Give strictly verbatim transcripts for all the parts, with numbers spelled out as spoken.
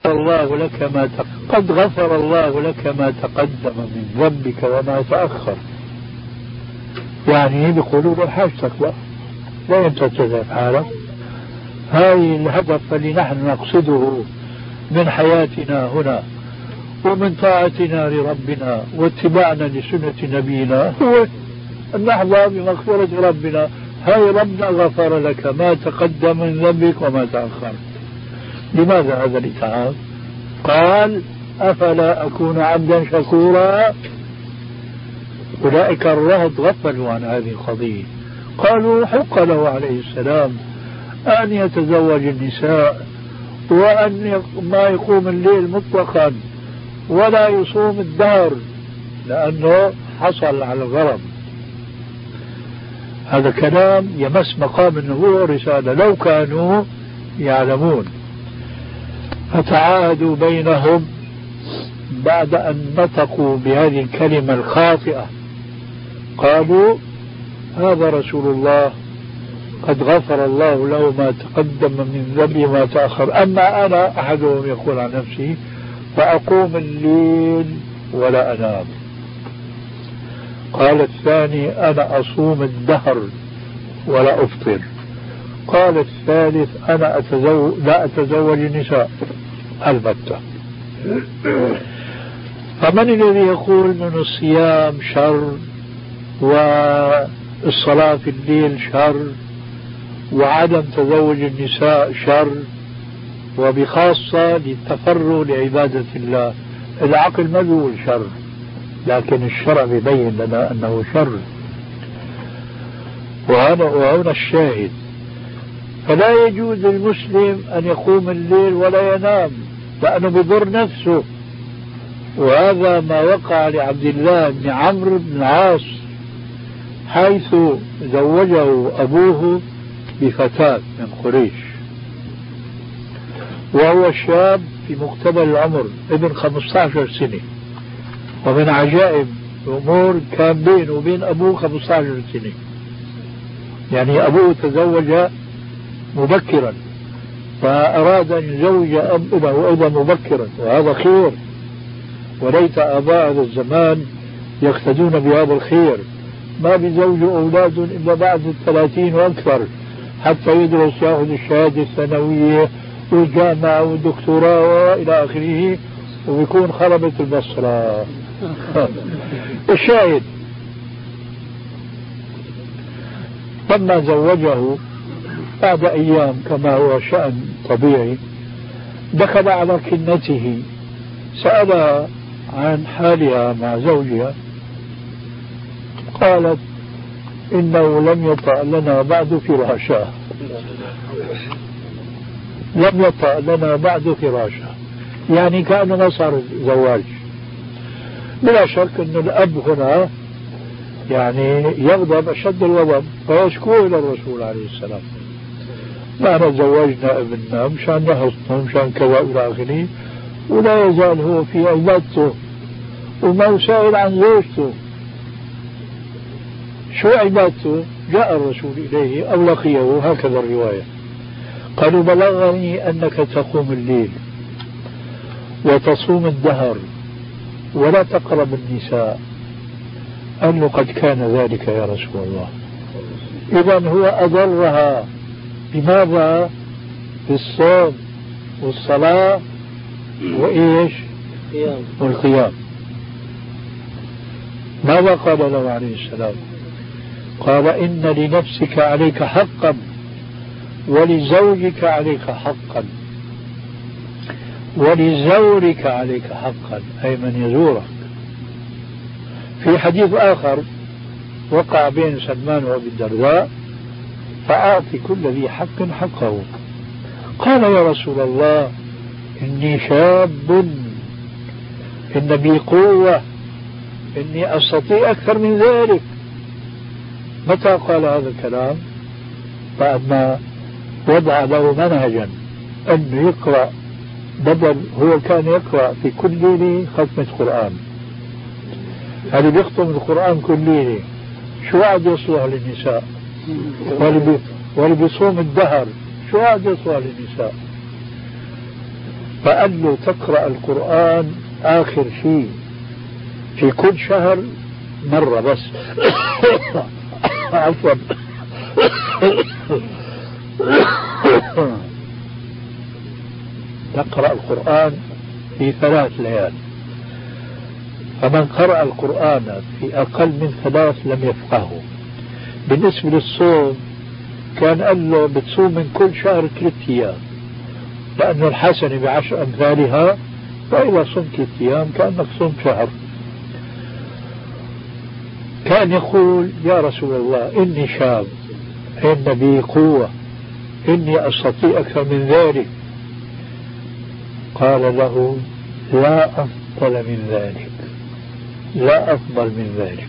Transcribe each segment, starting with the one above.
غفر الله لك ما تق... قد غفر الله لك ما تقدم من ذنبك وما تأخر. يعني بيقولوا له حاجتك بقى، لا أنت تذهب حالك. هاي الهدف اللي نحن نقصده من حياتنا هنا ومن طاعتنا لربنا واتباعنا لسنة نبينا هو أن نحظى بمغفرة ربنا. هاي ربنا غفر لك ما تقدم من ذنبك وما تأخر. لماذا هذا الإتعاب؟ قال أفلا أكون عبدا شكورا. أولئك الرهط غفلوا عن هذه القضية، قالوا حق له عليه السلام أن يتزوج النساء وأن ما يقوم الليل مطلقا ولا يصوم الدهر لأنه حصل على الغرض. هذا كلام يمس مقام النبوة والرسالة لو كانوا يعلمون. فتعاهدوا بينهم بعد أن نطقوا بهذه الكلمة الخاطئة، قالوا هذا رسول الله قد غفر الله له ما تقدم من ذنبه وما تأخر، أما أنا أحدهم يقول عن نفسه فأقوم الليل ولا أنام. قال الثاني أنا أصوم الدهر ولا أفطر. قال الثالث أنا أتزوج لا أتزوج النساء البتة. فمن الذي يقول من الصيام شر والصلاة في الليل شر وعدم تزوج النساء شر وبخاصة للتفرغ لعبادة الله؟ العقل ما بيقول شر، لكن الشرع بيبين لنا أنه شر. وهنا, وهنا الشاهد. فلا يجوز للمسلم أن يقوم الليل ولا ينام لأنه بضر نفسه. وهذا ما وقع لعبد الله بن عمرو بن العاص حيث زوجه أبوه بفتاة من قريش وهو شاب في مقتبل العمر ابن خمسة عشر سنة. ومن عجائب الأمور كان بينه وبين أبوه خمسة عشر سنة، يعني أبوه تزوج مبكرا فأراد أن يزوج ابنه أيضا مبكرا، وهذا خير، وليت آباء هذا الزمان يقتدون بهذا الخير. ما بيزوجوا أولاد إلا بعد الثلاثين وأكثر حتى يدرس يأخذ الشهادة الثانوية والجامعة والدكتوراه وإلى آخره ويكون خربت البصرة. الشاهد لما زوجه بعد أيام كما هو شأن طبيعي دخل على كنته سألها عن حالها مع زوجها، قالت إنه لم يطأ لنا بعد فراشا، لم يطأ لنا بعد فراشا، يعني كأنه ما صار زواج. بلا شك أن الأب هنا يعني يغضب أشد الغضب فيشكوه إلى الرسول عليه السلام، نحن زوجنا ابننا مشان نحصنه مشان كذا إلى آخره، ولا يزال هو في عبادته وما يسائل عن زوجته. شو عبادته؟ جاء الرسول إليه أو لقيه، هكذا الرواية. قالوا بلغني أنك تقوم الليل وتصوم الدهر ولا تقرب النساء. قال له قد كان ذلك يا رسول الله. إذن هو أضرها بماذا؟ بالصوم والصلاة وإيش والقيام. ماذا قال له عليه السلام؟ قال إن لنفسك عليك حقا ولزوجك عليك حقا ولزورك عليك حقا، أي من يزورك. في حديث آخر وقع بين سلمان وأبي الدرداء فأعطي كل ذي حق حقه. قال يا رسول الله إني شاب إن بي قوة إني أستطيع أكثر من ذلك. متى قال هذا الكلام؟ بعد ما وضع له منهجا أنه يقرأ، بدل هو كان يقرأ في كل ليلة ختمة قرآن، هذا بيختم القرآن كل ليلة، شو عاد يصلح للنساء؟ واللي بيصوم الدهر شو عاد يصلح للنساء؟ فقال له تقرأ القرآن آخر شيء في كل شهر مرة بس. عفوا. تقرأ القرآن في ثلاث ليال، فمن قرأ القرآن في أقل من ثلاث لم يفقهه. بالنسبة للصوم كان قال له بتصوم من كل شهر ثلاث أيام، لأن الحسنة بعشر أمثالها، فإذا صمت ثلاث أيام كأنك صمت شهر. كان يقول يا رسول الله إني شاب، إن بي قوة، إني أستطيع أكثر من ذلك. قال له لا أفضل من ذلك، لا أفضل من ذلك.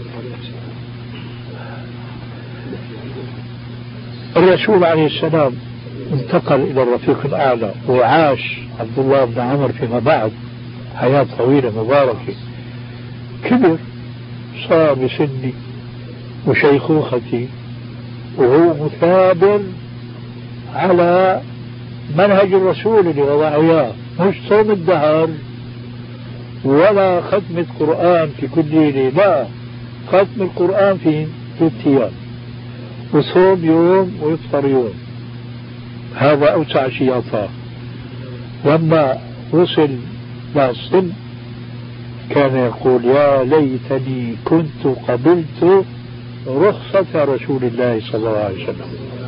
الرسول عليه السلام انتقل إلى الرفيق الأعلى، وعاش عبد الله بن عمر فيما بعد حياة طويلة مباركة، كبر صار بسني وشيخوختي وهو مثابر على منهج الرسول اللي وضعه إياه، مش صوم الدهر ولا ختم القرآن في كل ليلة، لا، ختم القرآن في ثلاث أيام، وصوم يوم ويفطر يوم. هذا أوسع شيء أعطاه. لما وصل للسن كان يقول يا ليتني كنت قبلت رخصة رسول الله صلى الله عليه وسلم.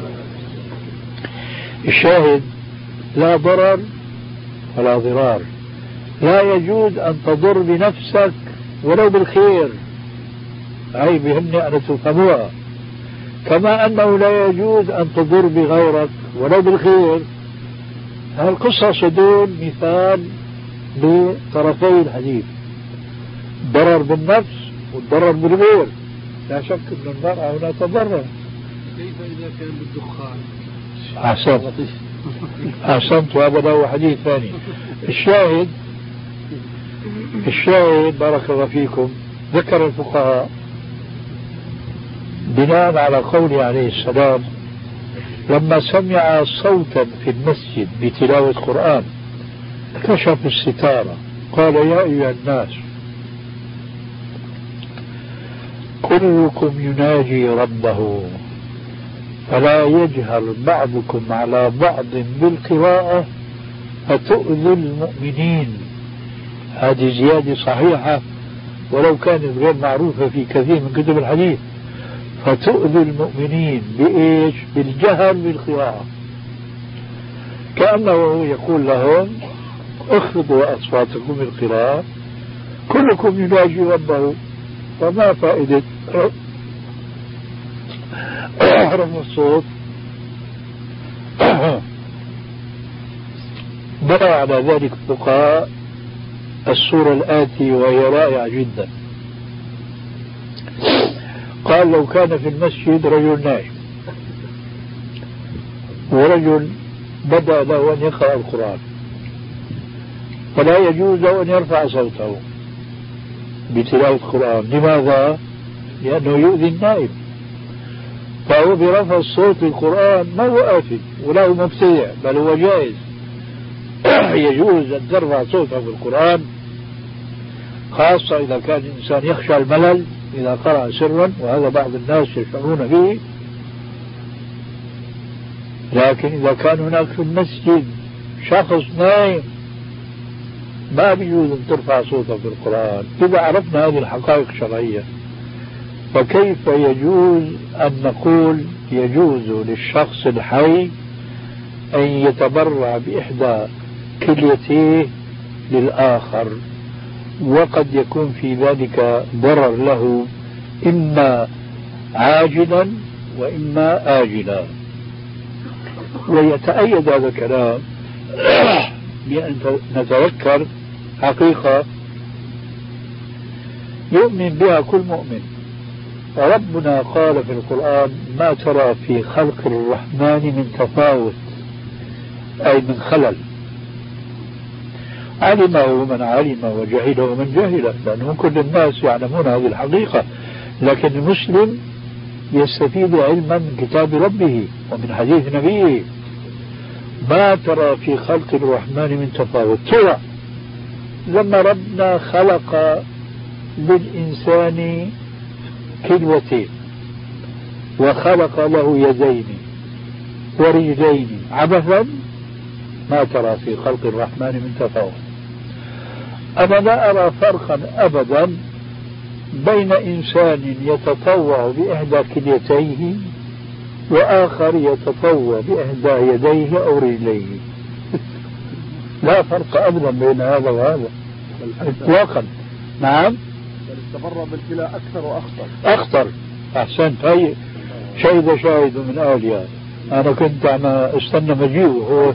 الشاهد لا ضرر ولا ضرار، لا يجوز أن تضر بنفسك ولو بالخير، هاي بهمني أن تفهموها، كما أنه لا يجوز أن تضر بغيرك ولو بالخير. هالقصص دول مثال لطرفي الحديث، ضرر بالنفس والضرر بالغير. لا شك أن المرأة هنا تضرر. كيف إذا كان بالدخان؟ أحسنت أحسنت، وهذا هو حديث ثاني. الشاهد الشاهد بارك الله فيكم، ذكر الفقهاء بناء على قوله عليه السلام لما سمع صوتا في المسجد بتلاوة القرآن كشف الستارة قال يا أيها الناس كلكم يناجي ربه فلا يجهر بعضكم على بعض بالقراءة فتؤذي المؤمنين. هذه زيادة صحيحة ولو كانت غير معروفة في كثير من كتب الحديث. فتؤذي المؤمنين بإيش؟ بالجهر بالقراءة، كأنه يقول لهم اخفضوا أصواتكم بالقراءة، كلكم يناجي ربه، فما فائدة أحرم الصوت؟ بنى على ذلك الفقهاء السورة الآتي وهي رائعة جدا. قال لو كان في المسجد رجل نائم ورجل بدأ له أن يقرأ القرآن فلا يجوز له أن يرفع صوته بتلاوة القرآن. لماذا؟ لأنه يؤذي النائم، فهو برفع الصوت للقرآن ما هو آثم ولا هو مبتدع، بل هو جائز. يجوز أن ترفع صوته بالقرآن، خاصة إذا كان الإنسان يخشى الملل إذا قرأ سرا، وهذا بعض الناس يشعرون به. لكن إذا كان هناك في المسجد شخص نائم ما بيجوز أن ترفع صوته في القرآن. إذا عرفنا هذه الحقائق الشرعية فكيف يجوز أن نقول يجوز للشخص الحي أن يتبرع بإحدى كليتيه للآخر، وقد يكون في ذلك ضرر له إما عاجلا وإما آجلا. ويتأيد هذا الكلام بأن نتذكر حقيقة يؤمن بها كل مؤمن. ربنا قال في القرآن ما ترى في خلق الرحمن من تفاوت، أي من خلل، علمه من علم وجهله من جهل، لأنه كل الناس يعلمون هذه الحقيقة، لكن المسلم يستفيد علما من كتاب ربه ومن حديث نبيه. ما ترى في خلق الرحمن من تفاوت. ترى لما ربنا خلق للإنسان كلوتين وخلق له يدين ورجلين عبثا ما ترى في خلق الرحمن من تفاوت. أنا لا أرى فرقا أبدا بين إنسان يتطوع بإحدى كليتيه وآخر يتطوع بإحدى يديه أو رجليه. لا فرق أبدا بين هذا وهذا إطلاقا. نعم، بل التبرع بالكلى أكثر وأخطر. أخطر. أحسنت. هي شهد شاهد من أهلها. أنا كنت عم استنى مجيء هو.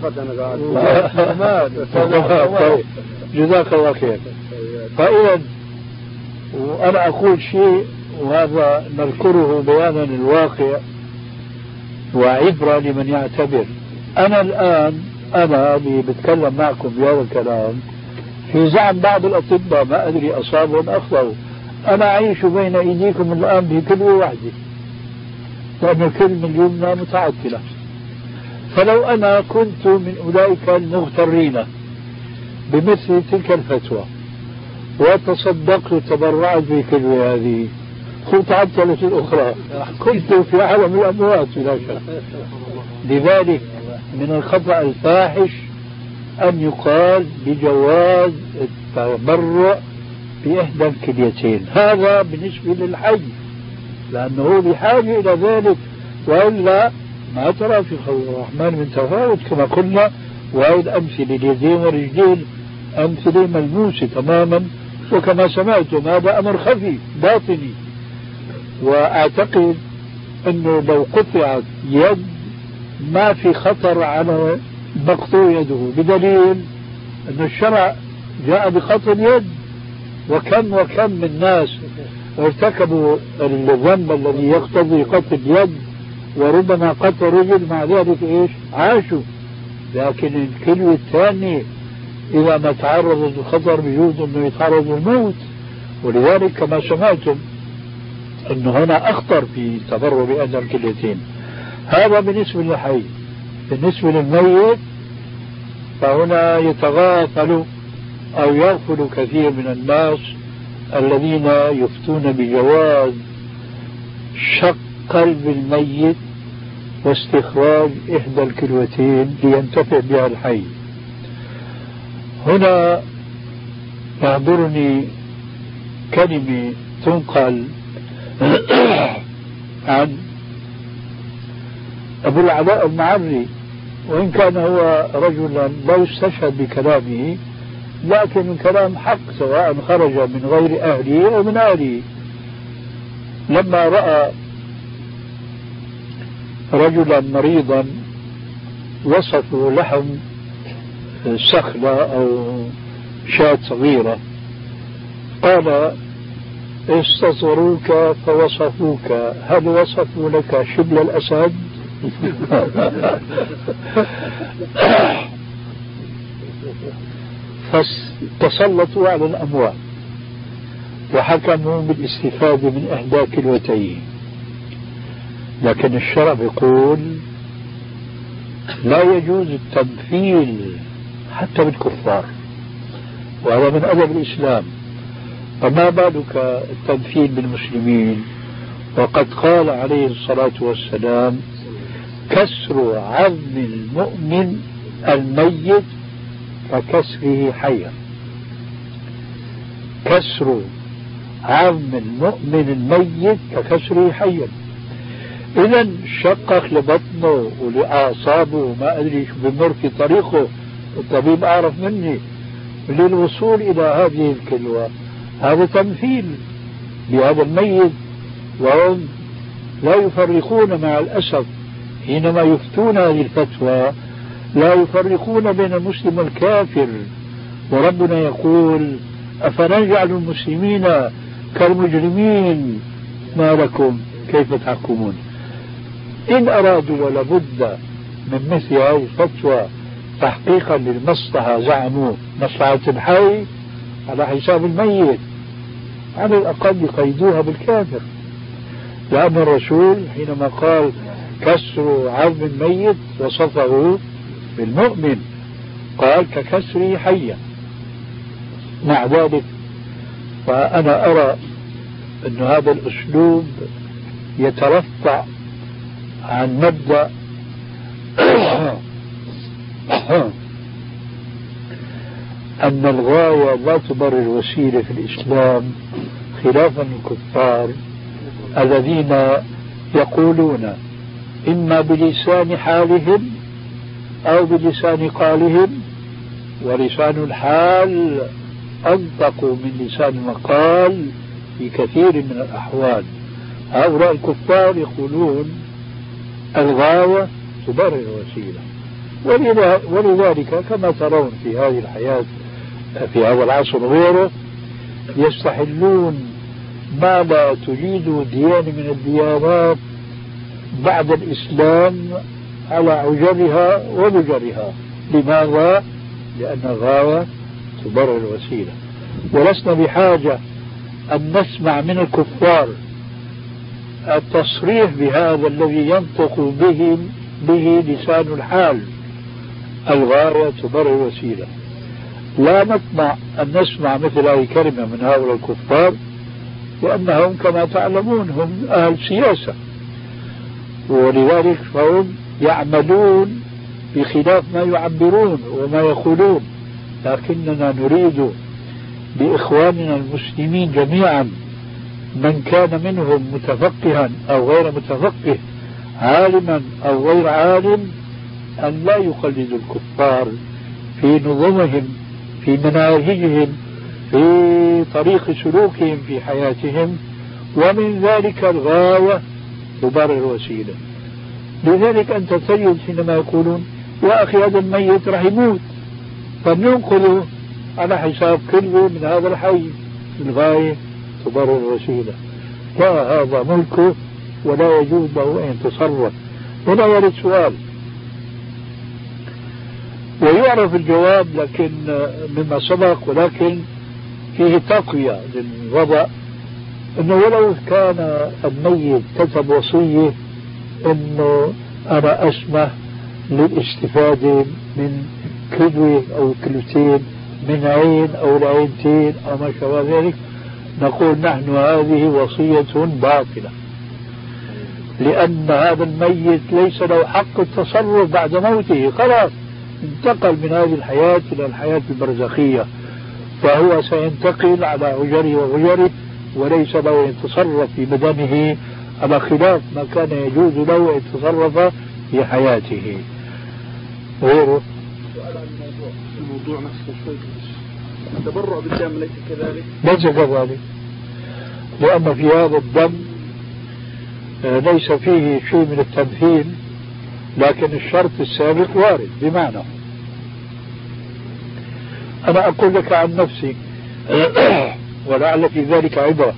طيب جزاك الله خير. فإذا وأنا أقول شيء وهذا نذكره بيانا الواقع وعبرة لمن يعتبر. أنا الآن أنا اللي بتكلم معكم بهذا الكلام في زعم بعض الأطباء، ما أدري أصابوا أم أخطأوا. أنا أعيش بين أيديكم الآن بكلمة واحدة لأن الكلمة اليمنى متعطلة. فلو أنا كنت من أولئك المغترين بمثل تلك الفتوى وتصدقت وتبرعت بكلمة هذه كنت عطلت الأخرى، كنت في عالم الأموات بلا شك. لذلك من الخطأ الفاحش أن يقال بجواز التبرع بإحدى الكليتين. هذا بالنسبة للحي لأنه بحاجة إلى ذلك، وإلا ما ترى في خلق الرحمن من تفاوت كما قلنا. وهذه الأمثلة اليدين والرجلين أمثلة ملموسة تماما، وكما سمعتم هذا أمر خفي باطني. وأعتقد أنه لو قطعت يد ما في خطر على مقطوع يده، بدليل أن الشرع جاء بقطع اليد. وكم وكم من ناس ارتكبوا الذنب الذي يقتضي قطع اليد وربما قطع رجل، مع ذلك ايش عاشوا. لكن الكلمة الثانية إذا ما تعرض للخطر بيجوز أنه يتعرض للموت. ولذلك كما سمعتم أنه هنا أخطر في تبرع بأحدى الكليتين. هذا بالنسبة للحي. بالنسبة للميت فهنا يتغافل أو يغفل كثير من الناس الذين يفتون بجواز شق قلب الميت واستخراج إحدى الكلوتين لينتفع بها الحي. هنا يحضرني كلمة تنقل عن أبو العلاء المعري، وإن كان هو رجلا لا يستشهد بكلامه لكن من كلام حق سواء خرج من غير أهله أو من أهله. لما رأى رجلا مريضا وصفه لحم سخلة أو شاة صغيرة قال استصغروك فوصفوك، هل وصفوا لك شبل الأسد؟ فتسلطوا على الأموال وحكموا بالاستفادة من إحدى كلوتين. لكن الشرع يقول لا يجوز التمثيل حتى بالكفار، وهذا من أدب الإسلام. فما بالك التمثيل بالمسلمين؟ وقد قال عليه الصلاة والسلام كسر عظم المؤمن الميت ككسره حيا. كسر عظم المؤمن الميت ككسره حيا. إذا شقق لبطنه ولأعصابه وما أدري شو بمر في طريقه، الطبيب أعرف مني، للوصول إلى هذه الكلوة. هذا تمثيل بهذا الميت. وهم لا يفرقون مع الأسف حينما يفتون هذه الفتوى لا يفرقون بين المسلم والكافر. وربنا يقول أفنجعل المسلمين كالمجرمين ما لكم كيف تحكمون. إن أرادوا ولابد من مثل هذه الفتوى تحقيقا للمصلحة زعموا مصلحة الحي على حساب الميت، على الأقل يقيدوها بالكافر. لأن الرسول حينما قال كسر عظم الميت وصفه بالمؤمن، قال ككسره حيا. مع ذلك فأنا أرى أن هذا الأسلوب يترفع عن مبدأ أن الغاية لا تبرر الوسيلة في الإسلام، خلافا للكفار الذين يقولون إما بلسان حالهم أو بلسان قالهم، ولسان الحال أنطق من لسان المقال في كثير من الأحوال. هؤلاء الكفار يقولون الغاية تبرر الوسيلة، ولذلك كما ترون في هذه الحياة في هذا العصر وغيره يستحلون ما لا تجيد ديانة من الديانات بعد الإسلام على عجرها وبجرها. لماذا؟ لأن الغاية تبرر الوسيلة، ولسنا بحاجة أن نسمع من الكفار التصريح بهذا الذي ينطق به به لسان الحال، الغاية تبرر الوسيلة. لا نطمع أن نسمع مثل هذه الكلمة من هؤلاء الكفار، لأنهم كما تعلمون هم أهل سياسة، ولذلك فهم يعملون بخلاف ما يعبرون وما يقولون. لكننا نريد بإخواننا المسلمين جميعا من كان منهم متفقها أو غير متفقه، عالما أو غير عالم، أن لا يقلدوا الكفار في نظمهم، في مناهجهم، في طريق سلوكهم في حياتهم، ومن ذلك الغاية تبرر الوسيلة. لذلك أنت تجد حينما يقولون يا أخي هذا الميت راح يموت فلننقذه على حساب كله من هذا الحي، الغاية تبرر الوسيلة. لا، هذا ملكه ولا يجوز له أن يتصرف. هنا يرد سؤال ويعرف الجواب لكن مما سبق، ولكن فيه تقوية للوضع، أنه ولو كان الميت كتب وصية أنه أنا أسمح للاستفادة من كلوة أو كلوتين من عين أو العينتين أو ما شابه ذلك، نقول نحن هذه وصية باطلة، لأن هذا الميت ليس له حق التصرف بعد موته، خلاص انتقل من هذه الحياة إلى الحياة البرزخية، فهو سينتقل على عجره وغجره، وليس له أن يتصرف في بدنه على خلاف ما كان يجوز له أن يتصرف في حياته. غيره الموضوع نفسه شوي التبرع بالدم ليس كذلك؟ ليس كذلك، لأن في هذا الدم ليس فيه شيء من التمثيل، لكن الشرط السابق وارد. بمعنى أنا أقول لك عن نفسي ولعل في ذلك عبرة،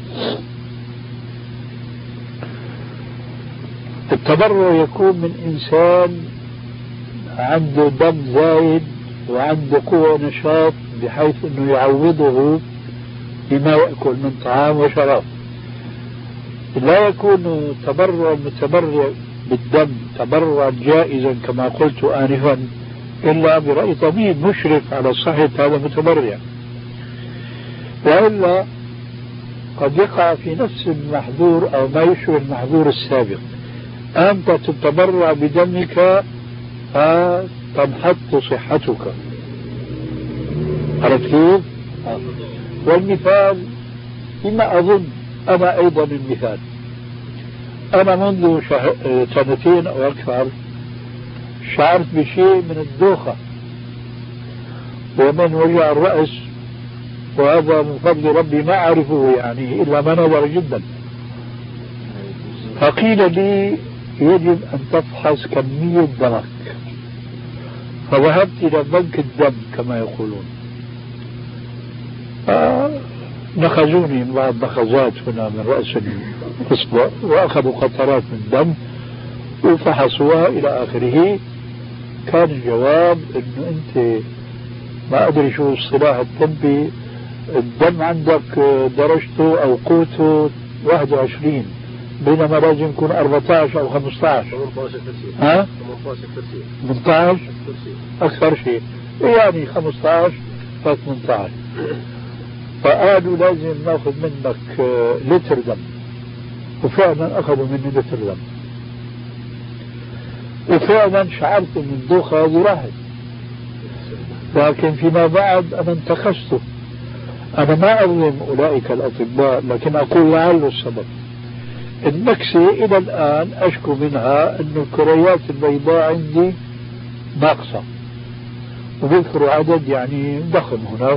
التبرع يكون من إنسان عنده دم زايد وعنده قوة ونشاط بحيث أنه يعوضه بما يأكل من طعام وشراب. لا يكون تبرع المتبرع بالدم تبرعا جائزا كما قلت آنفا إلا برأي طبيب مشرف على صحة هذا المتبرع، وإلا قد يقع في نفس المحظور أو ما يشبه المحظور السابق. أنت تتبرع بدمك فتنحط صحتك، عرفت كيف؟ والمثال بما أظن أنا أيضا المثال، أنا منذ سنتين أو أكثر شعرت بشيء من الدوخة ومن وجع الرأس، وهذا من فضل ربي ما أعرفه يعني إلا ما نظر جدا. فقيل لي يجب أن تفحص كمية دمك، فذهبت إلى بنك الدم كما يقولون، نخزوني بعض نخزات هنا من رأس الإصبع وأخذوا قطرات من الدم وفحصوها إلى آخره. كان الجواب إنه أنت ما أدري شو الصلاح الطبي، الدم عندك درجته أو قوته واحد وعشرين بينما لازم يكون أربعة عشر أو خمسة عشر. ها؟ ثمانية عشر أكثر شيء، يعني خمسة عشر ف ثمانية عشر. فقالوا لازم ناخذ منك لتر دم، وفعلا أخذوا مني لتر دم، وفعلا شعرت ان الدوخة هذه راحت. لكن فيما بعد أنا انتخشته. أنا ما أظلم أولئك الأطباء، لكن أقول لعل السبب. النكسة إلى الآن أشكو منها أن الكريات البيضاء عندي ناقصة، وبذكروا عدد يعني ضخم هناك،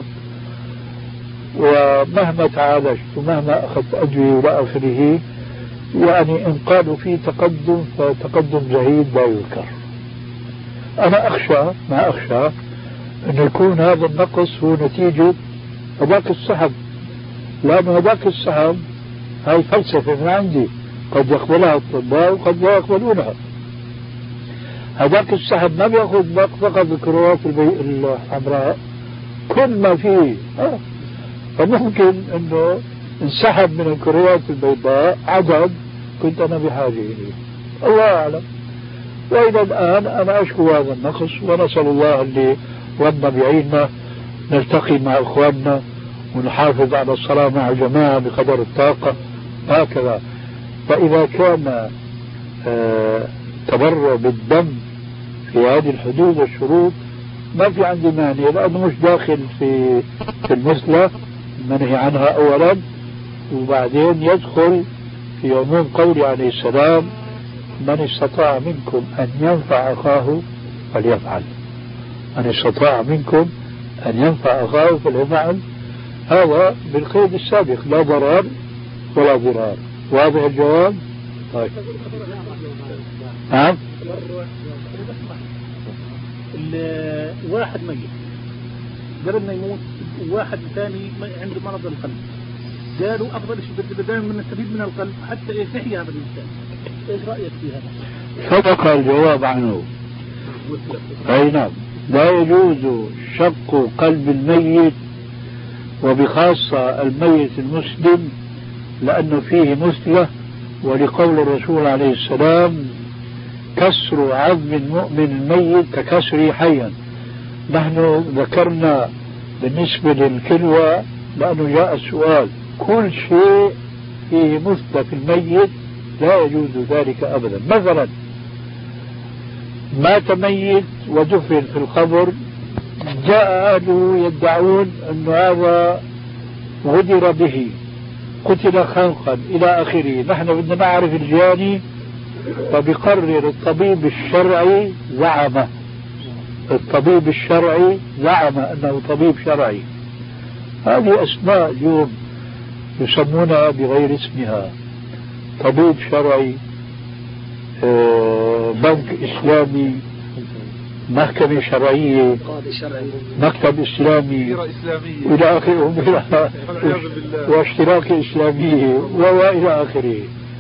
ومهما تعالجت ومهما أخذت أدوية ولا آخره، يعني إن قالوا فيه تقدم فتقدم زهيد لا يذكر. أنا أخشى ما أخشى أن يكون هذا النقص هو نتيجة هذاك السحب، لأن هذاك السحب هاي فلسفة من عندي قد يقبلها الأطباء وقد لا يقبلونها. هذاك السحب ما بيأخذ فقط الكروات الحمراء، كل ما فيه، فممكن أنه انسحب من الكريات البيضاء عدد كنت أنا بحاجة إليه، الله أعلم. وإلى الآن أنا أشكو هذا النقص، ونسأل الله اللي ربنا بيعيننا نلتقي مع إخواننا ونحافظ على الصلاة مع الجماعة بقدر الطاقة هكذا. فإذا كان آه تبرع بالدم في هذه الحدود والشروط ما في عندي مانع، لأنه مش داخل في في المثلى منهي عنها أولا، وبعدين يدخل في عموم قوله عليه السلام: من استطاع منكم أن ينفع أخاه فليفعل. من استطاع منكم أن ينفع أخاه فليفعل، هذا بالقيد السابق، لا ضرر ولا ضرار. واضح الجواب؟ طيب. نعم. الواحد ميت قبل ما يموت، وواحد ثاني عنده مرض القلب، قالوا أفضل شيء بدل من نستفيد من القلب حتى يحيي هذا الإنسان. إيش رأيك في هذا؟ سبق الجواب عنه. أي نعم، لا يجوز شق قلب الميت، وبخاصة الميت المسلم، لأنه فيه مثلة، ولقول الرسول عليه السلام: كسر عظم المؤمن الميت ككسره حيا. نحن ذكرنا بالنسبة للكلوة لأنه جاء السؤال، كل شيء فيه مثلة في الميت لا يجوز ذلك أبدا. مثلا مات ميت ودفن في القبر، جاء أهله يدعون أن هذا غدر به، قتل خنقا إلى آخره. نحن بدنا نعرف الجاني، فبقرر الطبيب الشرعي زعم الطبيب الشرعي زعم أنه طبيب شرعي. هذه أسماء اليوم يسمونها بغير اسمها: طبيب شرعي، بنك إسلامي، محكمة شرعية، مكتب إسلامي إلى آخره، واشتراك إسلامية وإلى آخره.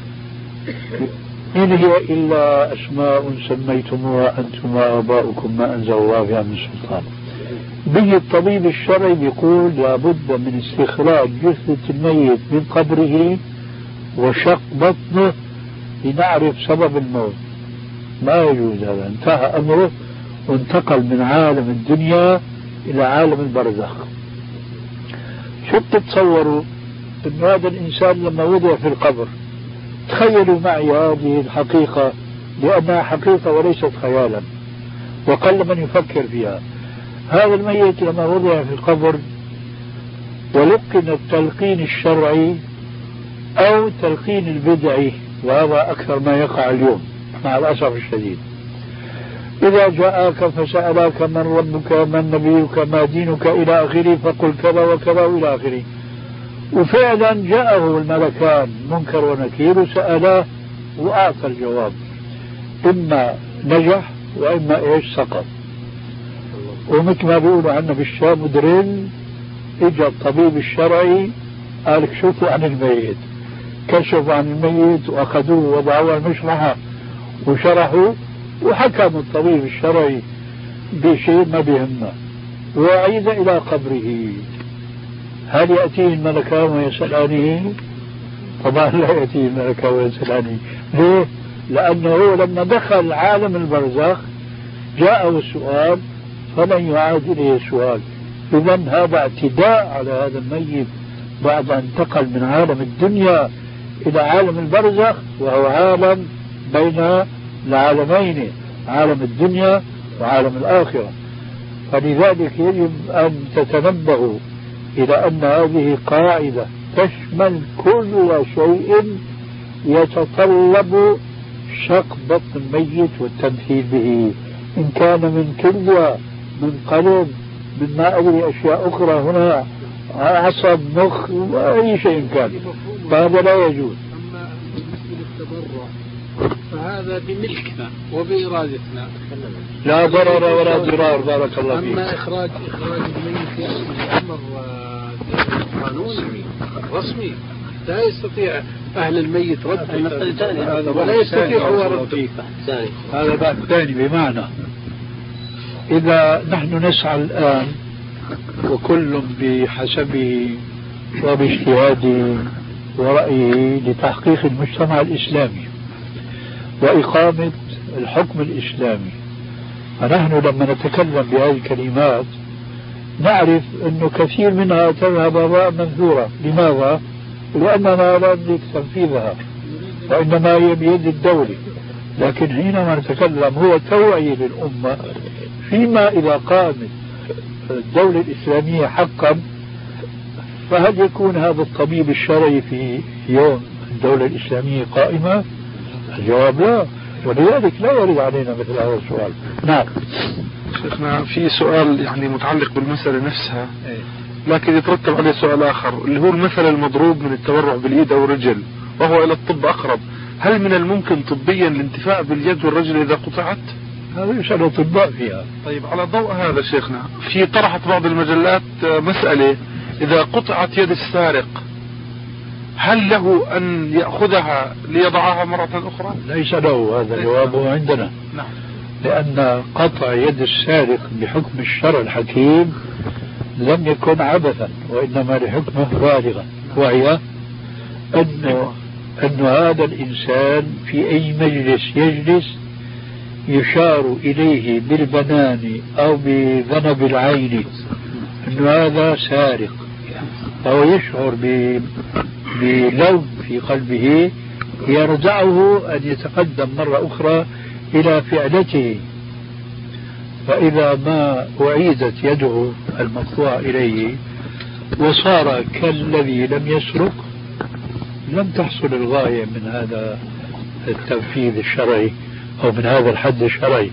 إن هي إلا أسماء سميتموها أنتم وآباؤكم ما أنزل الله بها من سلطان. به الطبيب الشرعي بيقول لابد من استخراج جثة الميت من قبره وشق بطنه لنعرف سبب الموت. ما يجوز هذا، انتهى أمره وانتقل من عالم الدنيا إلى عالم البرزخ. شو بتتصوروا أن هذا الإنسان لما وضع في القبر، تخيلوا معي هذه الحقيقة لأنها حقيقة وليست خيالا، وقل من يفكر فيها. هذا الميت لما وضع في القبر ولقن التلقين الشرعي أو تلقين البدعي، وهذا أكثر ما يقع اليوم مع الأسف الشديد. إذا جاءك فسألك من ربك من نبيك ما دينك إلى آخره فقل كذا وكذا وإلى آخره. وفعلا جاءه الملكان منكر ونكير وسألاه وأعطى الجواب، إما نجح وإما إيش سقط. ومثل ما بيقولوا عنا بالشام درين، إجا الطبيب الشرعي قال اكشفوا عن الميت، كشفوا عن الميت وأخذوه ووضعوه على المشرحة وشرحوا، وحكم الطبيب الشرعي بشيء ما بيهمه، وعيد إلى قبره. هل يأتيه الملكان ويسألانه؟ طبعا لا يأتي الملك ويسألني. ليه؟ لأنه لما دخل عالم البرزخ جاءه السؤال فلن يعاد إليه السؤال. إذا هذا اعتداء على هذا الميت بعد أن انتقل من عالم الدنيا إلى عالم البرزخ، وهو عالم بين العالمين، عالم الدنيا وعالم الآخرة. فلذلك يجب أن تتنبهوا إلى أن هذه قاعدة تشمل كل شيء يتطلب شق بطن الميت والتمثيل به، إن كان من كلية، من قلب، من ما أدري أشياء أخرى هنا، عصب، مخ، أي شيء كان، فهذا لا يجوز. أما بالنسبة للتبرع فهذا بملكنا وبإرادتنا، لا ضرر ولا ضرار. بارك الله فيك. أما إخراج إخراج الميت يعني أمر قانوني رسمي، لا يستطيع أهل الميت رد هذا، ولا يستطيع هو رد. هذا بعد ثاني. بمعنى إذا نحن نسعى الآن وكل بحسبه وباجتهاده ورأيه لتحقيق المجتمع الإسلامي وإقامة الحكم الإسلامي، فنحن لما نتكلم بهذه الكلمات نعرف أنه كثير منها تذهب هباء منثورا. لماذا؟ لأننا لا نملك تنفيذها، وإنما هي بيد الدولة. لكن حينما نتكلم هو توعية للأمة، فيما إذا قامت الدولة الإسلامية حقا فهل يكون هذا الطبيب الشرعي في يوم الدولة الإسلامية قائمة؟ الجواب لا. ولذلك لا يرد علينا مثل هذا السؤال. نعم شيخنا، في سؤال يعني متعلق بالمسألة نفسها، لكن يترتب عليه سؤال آخر، اللي هو المثل المضروب من التبرع باليد أو الرجل وهو إلى الطب أقرب. هل من الممكن طبيا الانتفاع باليد والرجل إذا قطعت؟ هذا يسأل أطباء فيها. طيب، على ضوء هذا شيخنا، في طرحت بعض المجلات مسألة، إذا قطعت يد السارق هل له أن يأخذها ليضعها مرة أخرى؟ ليس له، هذا جوابه عندنا. نعم. لأن قطع يد السارق بحكم الشرع الحكيم لم يكن عبثا، وإنما لحكمه بالغا، وهي أنه أن هذا الإنسان في أي مجلس يجلس يشار إليه بالبنان أو بذنب العين أن هذا سارق، فهو يشعر بلوم في قلبه يرجعه أن يتقدم مرة أخرى إلى فعلته. فإذا ما أعيدت يده المقطوعة إليه وصار كالذي لم يسرق لم تحصل الغاية من هذا التنفيذ الشرعي أو من هذا الحد الشرعي.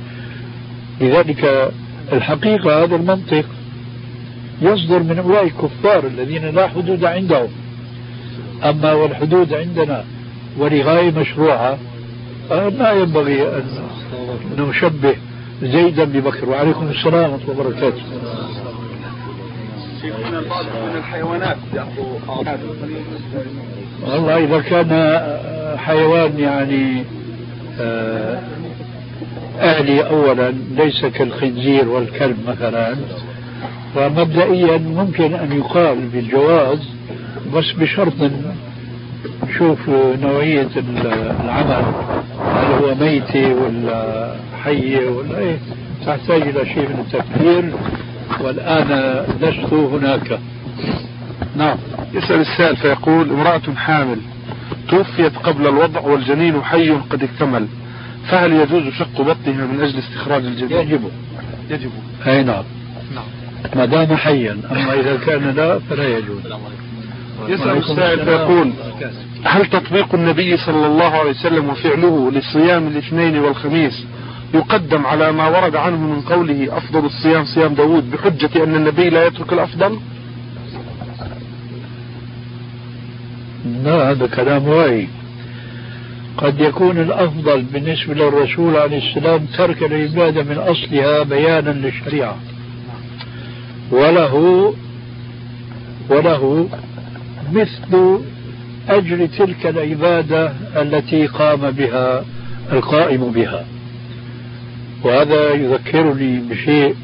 لذلك الحقيقة هذا المنطق يصدر من أولئك الكفار الذين لا حدود عندهم، أما والحدود عندنا ولغاية مشروعة ما ينبغي أن نشبه زيدا ببكر. وعليكم السلام ورحمة الله وبركاته. من البعض من الحيوانات يأخذ والله إذا كان حيوان يعني أهلي أولا ليس كالخنزير والكلب مثلا، فمبدئيا ممكن أن يقال بالجواز، بس بشرط نشوف نوعية العمل، هل هو ميتة ولا حية ولا إيه، تحتاج إلى شيء من التفكير، والآن لست هناك. نعم. يسأل السائل فيقول: امرأة حامل توفيت قبل الوضع والجنين حي قد اكتمل، فهل يجوز شق بطنها من أجل استخراج الجنين؟ يجب. يجب. أي نعم. نعم. ما دام حيا، أما إذا كان لا فلا يجوز. يسأل السائل فيقول: هل تطبيق النبي صلى الله عليه وسلم وفعله لصيام الاثنين والخميس يقدم على ما ورد عنه من قوله أفضل الصيام صيام داود بحجة أن النبي لا يترك الأفضل؟ لا، هذا كلام واعي. قد يكون الأفضل بالنسبة للرسول عليه السلام ترك العبادة من أصلها بيانا للشريعة، وله وله مثل أجر تلك العبادة التي قام بها القائم بها. وهذا يذكرني بشيء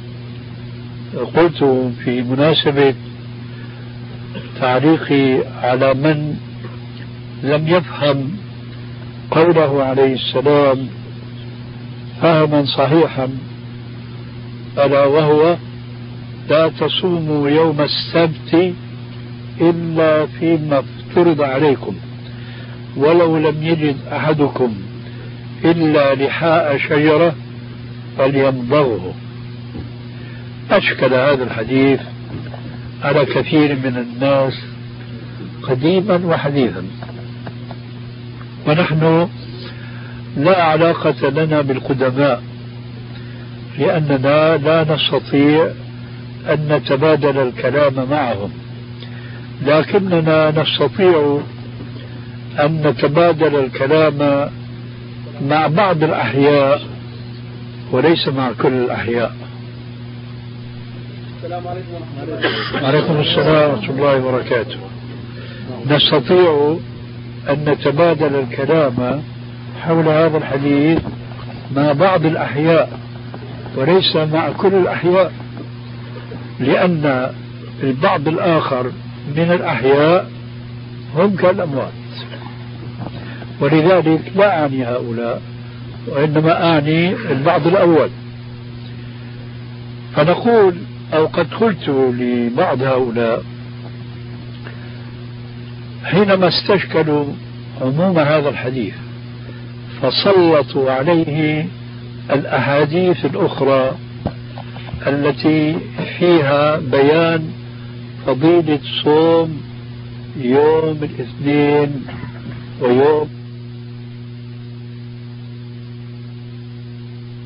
قلته في مناسبة تعليقي على من لم يفهم قوله عليه السلام فهما صحيحا، ألا وهو لا تصوموا يوم السبت إلا فيما افترض عليكم ولو لم يجد أحدكم إلا لحاء شجرة فليمضغه. أشكل هذا الحديث على كثير من الناس قديما وحديثا، ونحن لا علاقة لنا بالقدماء لأننا لا نستطيع أن نتبادل الكلام معهم، لكننا نستطيع أن نتبادل الكلام مع بعض الأحياء وليس مع كل الأحياء. السلام عليكم ورحمة الله. وعليكم السلام ورحمة الله وبركاته. نستطيع أن نتبادل الكلام حول هذا الحديث مع بعض الأحياء وليس مع كل الأحياء، لأن البعض الآخر من الأحياء هم كالأموات، ولذلك لا أعني هؤلاء وإنما أعني البعض الأول. فنقول أو قد قلت لبعض هؤلاء حينما استشكلوا عموم هذا الحديث فسلطوا عليه الأحاديث الأخرى التي فيها بيان فضيلة صوم يوم الاثنين ويوم